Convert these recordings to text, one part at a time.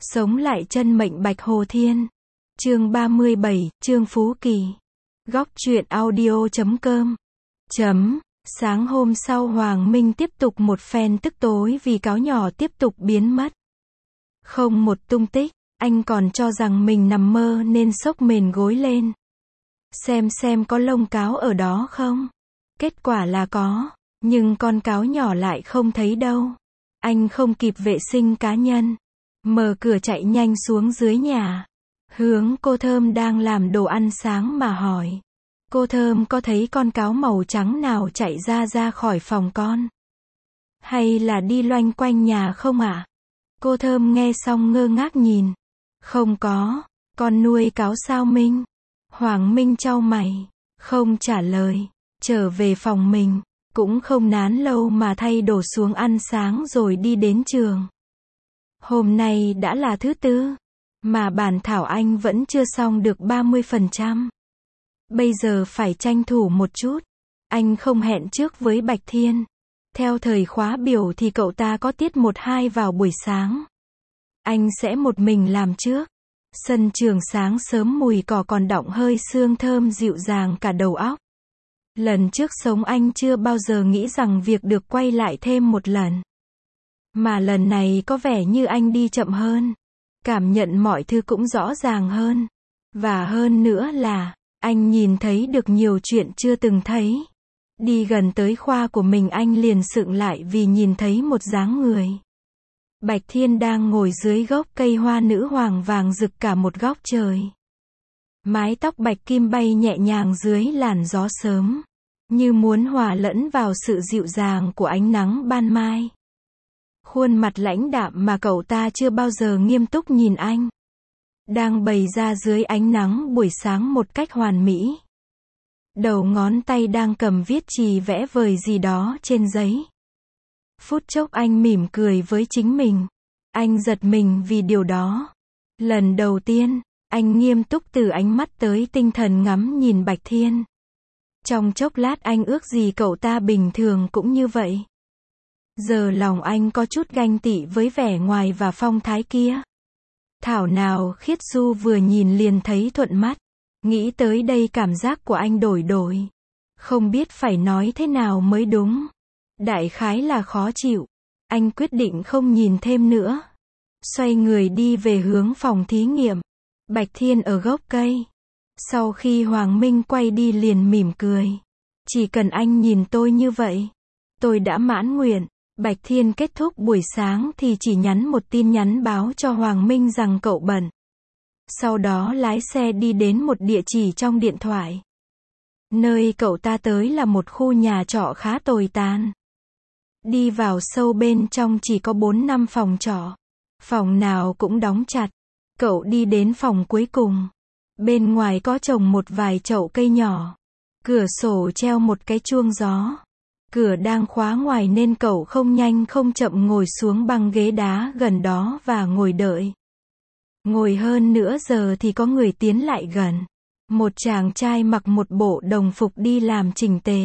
Sống lại chân mệnh Bạch Hồ Thiên. Chương 37, Trương Phú Kỳ. Góc truyện audio.com. Sáng hôm sau Hoàng Minh tiếp tục một phen tức tối vì cáo nhỏ tiếp tục biến mất. Không một tung tích, anh còn cho rằng mình nằm mơ nên xốc mền gối lên. Xem có lông cáo ở đó không? Kết quả là có, nhưng con cáo nhỏ lại không thấy đâu. Anh không kịp vệ sinh cá nhân. Mở cửa chạy nhanh xuống dưới nhà. Hướng cô Thơm đang làm đồ ăn sáng mà hỏi. Cô Thơm có thấy con cáo màu trắng nào chạy ra khỏi phòng con? Hay là đi loanh quanh nhà không ạ? Cô Thơm nghe xong ngơ ngác nhìn. Không có, con nuôi cáo sao Minh? Hoàng Minh chau mày, không trả lời, trở về phòng mình, cũng không nán lâu mà thay đồ xuống ăn sáng rồi đi đến trường. Hôm nay đã là thứ tư, mà bản thảo anh vẫn chưa xong được 30%. Bây giờ phải tranh thủ một chút. Anh không hẹn trước với Bạch Thiên. Theo thời khóa biểu thì cậu ta có tiết 1-2 vào buổi sáng. Anh sẽ một mình làm trước. Sân trường sáng sớm mùi cỏ còn đọng hơi sương thơm dịu dàng cả đầu óc. Lần trước sống anh chưa bao giờ nghĩ rằng việc được quay lại thêm một lần. Mà lần này có vẻ như anh đi chậm hơn. Cảm nhận mọi thứ cũng rõ ràng hơn. Và hơn nữa là, anh nhìn thấy được nhiều chuyện chưa từng thấy. Đi gần tới khoa của mình anh liền sững lại vì nhìn thấy một dáng người. Bạch Thiên đang ngồi dưới gốc cây hoa nữ hoàng vàng rực cả một góc trời. Mái tóc bạch kim bay nhẹ nhàng dưới làn gió sớm, như muốn hòa lẫn vào sự dịu dàng của ánh nắng ban mai. Khuôn mặt lãnh đạm mà cậu ta chưa bao giờ nghiêm túc nhìn anh, đang bày ra dưới ánh nắng buổi sáng một cách hoàn mỹ. Đầu ngón tay đang cầm viết chì vẽ vời gì đó trên giấy. Phút chốc anh mỉm cười với chính mình. Anh giật mình vì điều đó. Lần đầu tiên, anh nghiêm túc từ ánh mắt tới tinh thần ngắm nhìn Bạch Thiên. Trong chốc lát anh ước gì cậu ta bình thường cũng như vậy. Giờ lòng anh có chút ganh tị với vẻ ngoài và phong thái kia. Thảo nào Khiết Du vừa nhìn liền thấy thuận mắt. Nghĩ tới đây cảm giác của anh đổi. Không biết phải nói thế nào mới đúng. Đại khái là khó chịu. Anh quyết định không nhìn thêm nữa. Xoay người đi về hướng phòng thí nghiệm. Bạch Thiên ở gốc cây. Sau khi Hoàng Minh quay đi liền mỉm cười. Chỉ cần anh nhìn tôi như vậy, tôi đã mãn nguyện. Bạch Thiên kết thúc buổi sáng thì chỉ nhắn một tin nhắn báo cho Hoàng Minh rằng cậu bận. Sau đó lái xe đi đến một địa chỉ trong điện thoại. Nơi cậu ta tới là một khu nhà trọ khá tồi tàn. Đi vào sâu bên trong chỉ có 4-5 phòng trọ. Phòng nào cũng đóng chặt. Cậu đi đến phòng cuối cùng. Bên ngoài có trồng một vài chậu cây nhỏ. Cửa sổ treo một cái chuông gió. Cửa đang khóa ngoài nên cậu không nhanh không chậm ngồi xuống băng ghế đá gần đó và ngồi đợi. Ngồi hơn nửa giờ thì có người tiến lại gần. Một chàng trai mặc một bộ đồng phục đi làm chỉnh tề.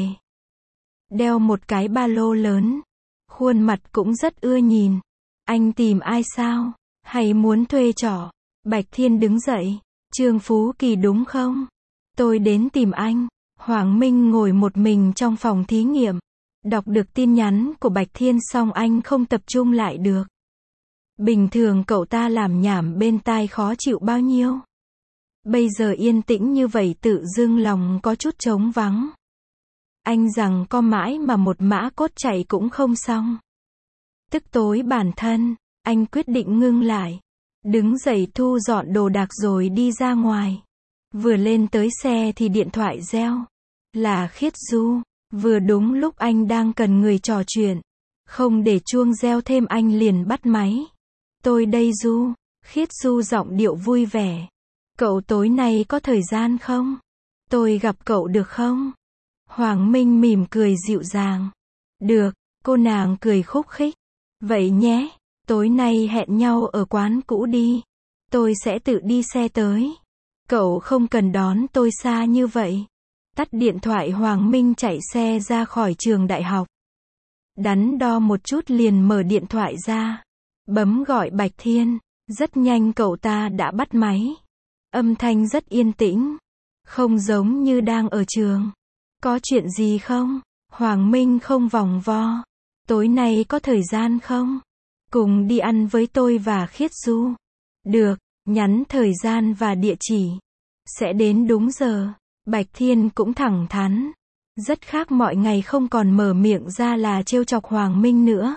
Đeo một cái ba lô lớn. Khuôn mặt cũng rất ưa nhìn. Anh tìm ai sao? Hay muốn thuê trọ? Bạch Thiên đứng dậy. Trương Phú Kỳ đúng không? Tôi đến tìm anh. Hoàng Minh ngồi một mình trong phòng thí nghiệm. Đọc được tin nhắn của Bạch Thiên xong anh không tập trung lại được. Bình thường cậu ta làm nhảm bên tai khó chịu bao nhiêu. Bây giờ yên tĩnh như vậy tự dưng lòng có chút trống vắng. Anh rằng có mãi mà một mã cốt chạy cũng không xong. Tức tối bản thân, anh quyết định ngưng lại. Đứng dậy thu dọn đồ đạc rồi đi ra ngoài. Vừa lên tới xe thì điện thoại reo. Là Khiết Du. Vừa đúng lúc anh đang cần người trò chuyện. Không để chuông reo thêm anh liền bắt máy. Tôi đây Du. Khiết Du giọng điệu vui vẻ. Cậu tối nay có thời gian không? Tôi gặp cậu được không? Hoàng Minh mỉm cười dịu dàng. Được, cô nàng cười khúc khích. Vậy nhé, tối nay hẹn nhau ở quán cũ đi. Tôi sẽ tự đi xe tới. Cậu không cần đón tôi xa như vậy. Tắt điện thoại Hoàng Minh chạy xe ra khỏi trường đại học. Đắn đo một chút liền mở điện thoại ra. Bấm gọi Bạch Thiên. Rất nhanh cậu ta đã bắt máy. Âm thanh rất yên tĩnh. Không giống như đang ở trường. Có chuyện gì không? Hoàng Minh không vòng vo. Tối nay có thời gian không? Cùng đi ăn với tôi và Khiết Du. Được, nhắn thời gian và địa chỉ. Sẽ đến đúng giờ. Bạch Thiên cũng thẳng thắn. Rất khác mọi ngày, không còn mở miệng ra là trêu chọc Hoàng Minh nữa.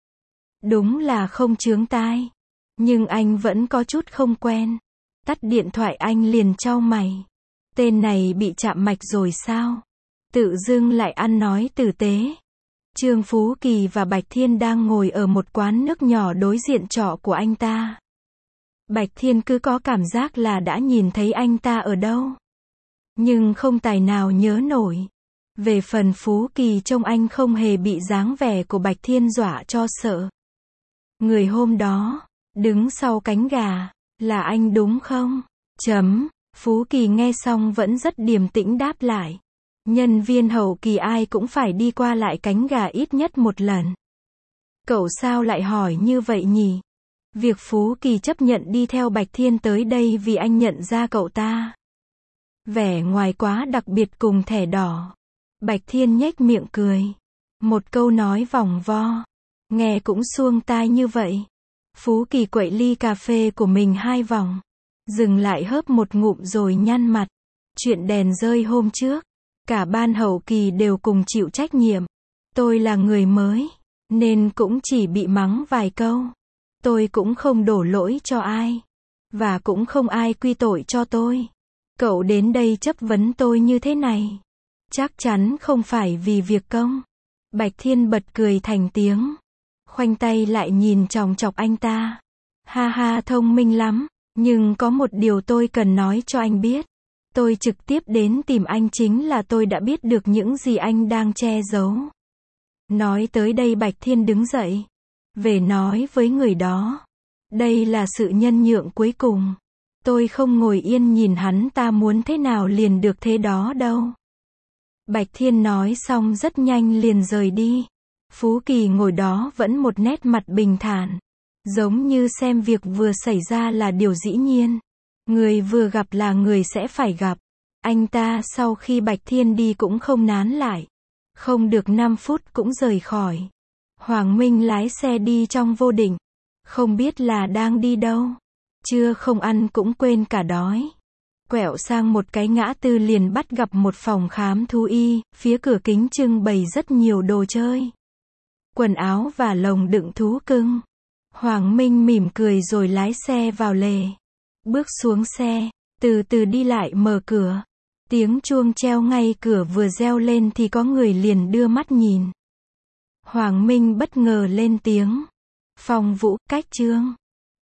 Đúng là không chướng tai. Nhưng anh vẫn có chút không quen. Tắt điện thoại anh liền chau mày. Tên này bị chạm mạch rồi sao? Tự dưng lại ăn nói tử tế. Trương Phú Kỳ và Bạch Thiên đang ngồi ở một quán nước nhỏ đối diện trọ của anh ta. Bạch Thiên cứ có cảm giác là đã nhìn thấy anh ta ở đâu. Nhưng không tài nào nhớ nổi. Về phần Phú Kỳ, trông anh không hề bị dáng vẻ của Bạch Thiên dọa cho sợ. Người hôm đó, đứng sau cánh gà, là anh đúng không? Phú Kỳ nghe xong vẫn rất điềm tĩnh đáp lại. Nhân viên hậu kỳ ai cũng phải đi qua lại cánh gà ít nhất một lần. Cậu sao lại hỏi như vậy nhỉ? Việc Phú Kỳ chấp nhận đi theo Bạch Thiên tới đây vì anh nhận ra cậu ta. Vẻ ngoài quá đặc biệt cùng thẻ đỏ. Bạch Thiên nhếch miệng cười. Một câu nói vòng vo. Nghe cũng suông tai như vậy. Phú Kỳ quậy ly cà phê của mình 2 vòng. Dừng lại hớp một ngụm rồi nhăn mặt. Chuyện đèn rơi hôm trước. Cả ban hậu kỳ đều cùng chịu trách nhiệm. Tôi là người mới, nên cũng chỉ bị mắng vài câu. Tôi cũng không đổ lỗi cho ai. Và cũng không ai quy tội cho tôi. Cậu đến đây chất vấn tôi như thế này. Chắc chắn không phải vì việc công. Bạch Thiên bật cười thành tiếng. Khoanh tay lại nhìn chòng chọc anh ta. Ha ha, thông minh lắm. Nhưng có một điều tôi cần nói cho anh biết. Tôi trực tiếp đến tìm anh chính là tôi đã biết được những gì anh đang che giấu. Nói tới đây Bạch Thiên đứng dậy. Về nói với người đó. Đây là sự nhân nhượng cuối cùng. Tôi không ngồi yên nhìn hắn ta muốn thế nào liền được thế đó đâu. Bạch Thiên nói xong rất nhanh liền rời đi. Phú Kỳ ngồi đó vẫn một nét mặt bình thản. Giống như xem việc vừa xảy ra là điều dĩ nhiên. Người vừa gặp là người sẽ phải gặp. Anh ta sau khi Bạch Thiên đi cũng không nán lại. Không được 5 phút cũng rời khỏi. Hoàng Minh lái xe đi trong vô định. Không biết là đang đi đâu. Trưa không ăn cũng quên cả đói. Quẹo sang một cái ngã tư liền bắt gặp một phòng khám thú y. Phía cửa kính trưng bày rất nhiều đồ chơi. Quần áo và lồng đựng thú cưng. Hoàng Minh mỉm cười rồi lái xe vào lề. Bước xuống xe, từ từ đi lại mở cửa. Tiếng chuông treo ngay cửa vừa reo lên thì có người liền đưa mắt nhìn. Hoàng Minh bất ngờ lên tiếng. Phong Vũ, cách Trương.